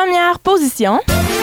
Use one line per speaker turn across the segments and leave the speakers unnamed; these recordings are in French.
première position.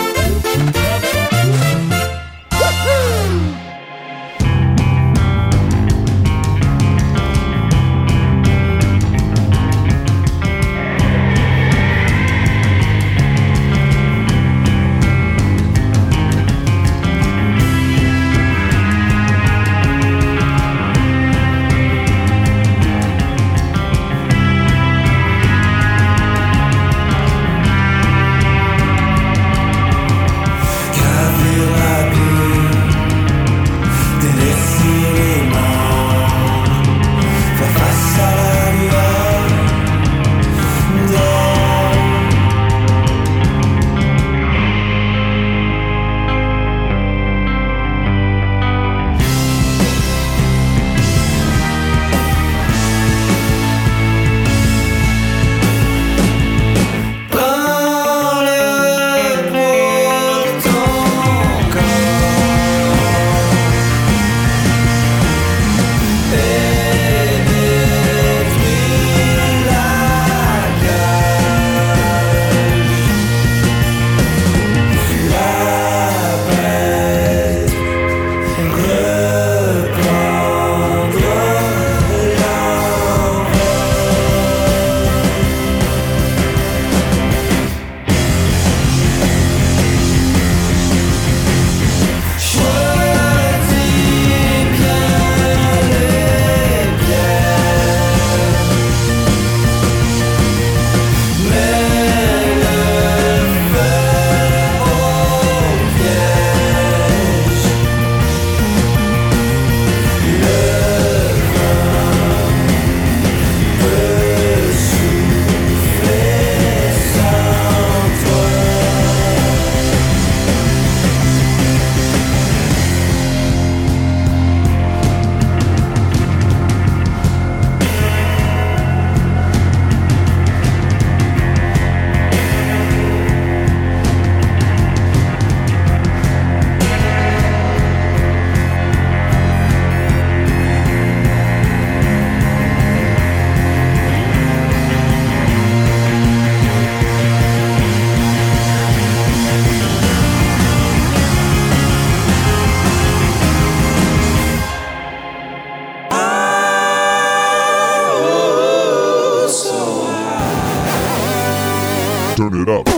Turn it up.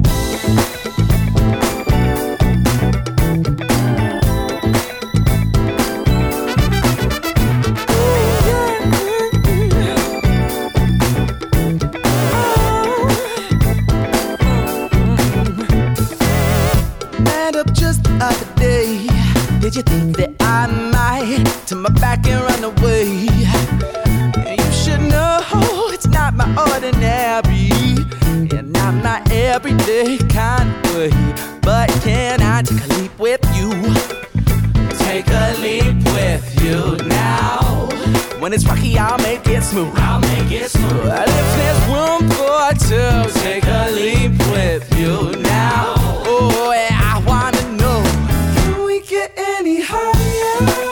Met up just the other day. Did you think that I might turn my back and run away? You should know it's not my ordinary and not my everyday kind of way. But can I take a leap with you? Take a leap with you now. When it's rocky, I'll make it smooth. I'll make it smooth. If there's room for two, take a leap with you now. Oh, yeah, I wanna know, can we get any higher?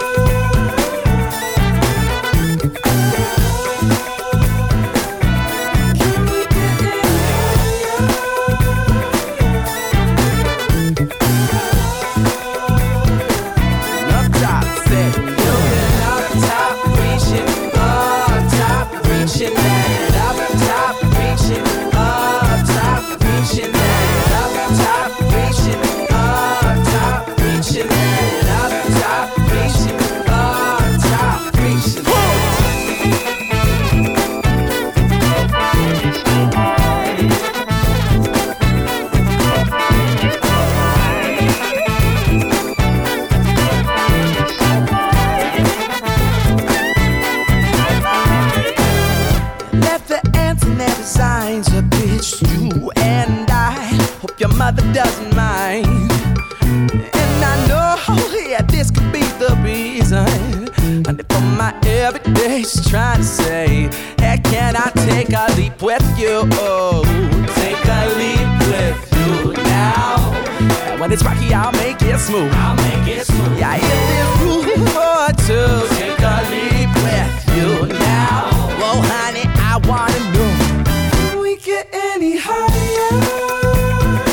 Your mother doesn't mind, and I know, yeah, this could be the reason. And for my everyday's trying to say, hey, can I take a leap with you? Oh, take a leap with you now. And when it's rocky, I'll make it smooth. I'll make it smooth. Yeah, if there's room for two, take a leap with you now. Oh, honey, I wanna know, can we get any higher?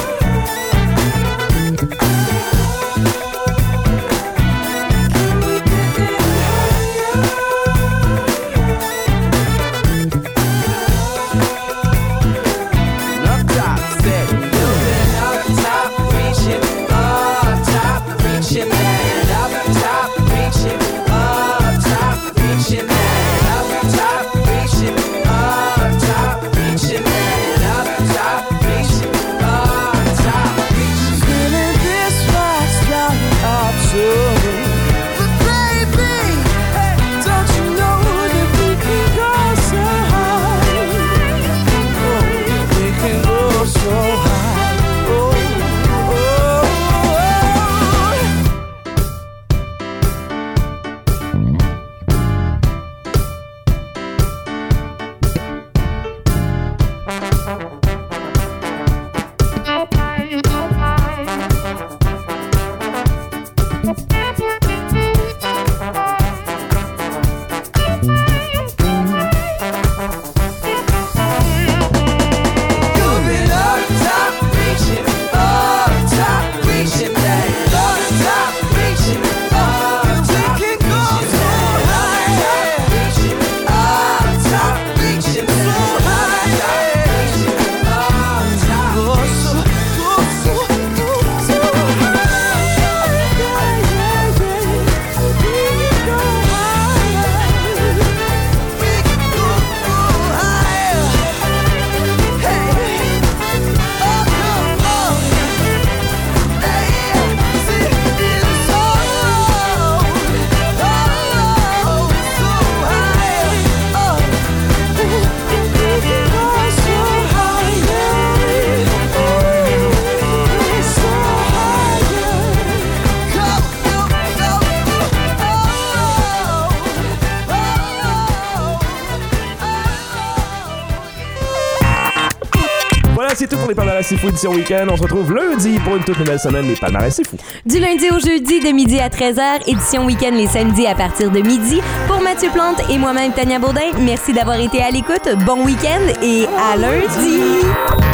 c'est tout pour les Palmarès C'est Fou édition week-end. On se retrouve lundi pour une toute nouvelle semaine des Palmarès C'est Fou.
Du lundi au jeudi de midi à 13h, édition week-end les samedis à partir de midi. Pour Mathieu Plante et moi-même Tania Baudin, merci d'avoir été à l'écoute. Bon week-end et à lundi.